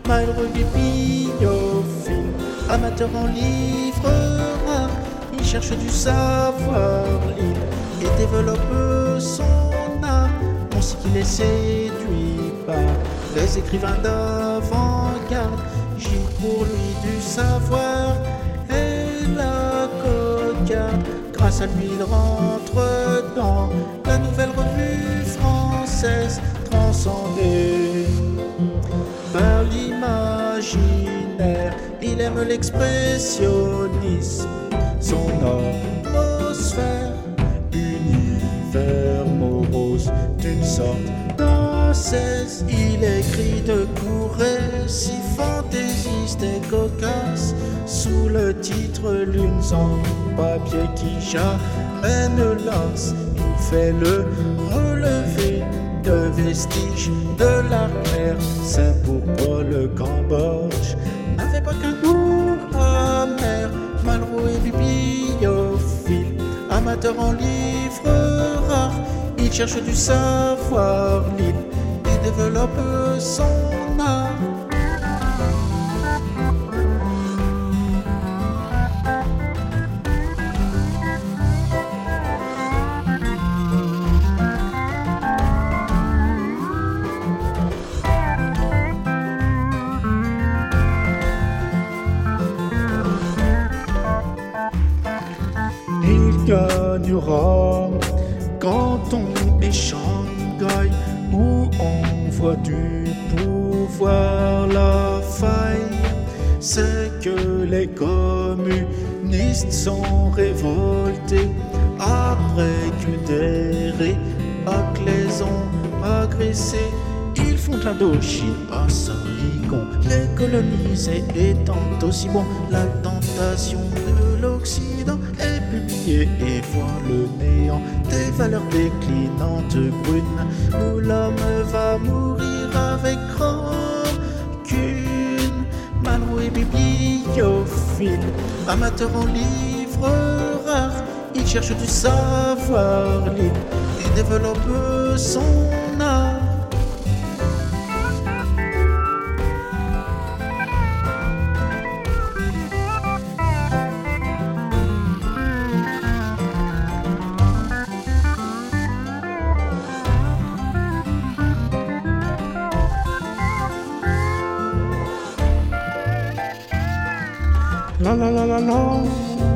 malheureux bibliophile, amateur en livres rares, il cherche du savoir lire et développe son art. On sait qu'il est séduit par les écrivains d'avant-garde. J'ai pour lui du savoir et la cocarde. Grâce à lui, il rentre dans la nouvelle revue française, transcendée par l'imaginaire. Il aime l'expressionnisme, son atmosphère, univers morose d'une sorte d'ascèse. Il écrit de courts récits fantaisistes et cocasses sous le titre Lune sans papier qui jamais ne lasse. Il fait le relevé de vestiges de l'arrière. C'est pourquoi le Cambodge n'avait pas qu'un goût amer. Malraux et bibliophile, amateur en livres rares, il cherche du savoir lire et développe son art. Il gagnera quand on est Shanghai, où on voit du pouvoir la faille. C'est que les communistes sont révoltés après que des réacs les ont agressés. Ils font de l'Indochine à Saigon, les colonisés étant aussi bons. La tentation de l'Occident est publiée et voit le néant des valeurs déclinantes brunes, où l'homme va mourir avec rancune. Malraux et bibliophile, amateur en livres rares, il cherche du savoir lire et développe son art. La la la la la.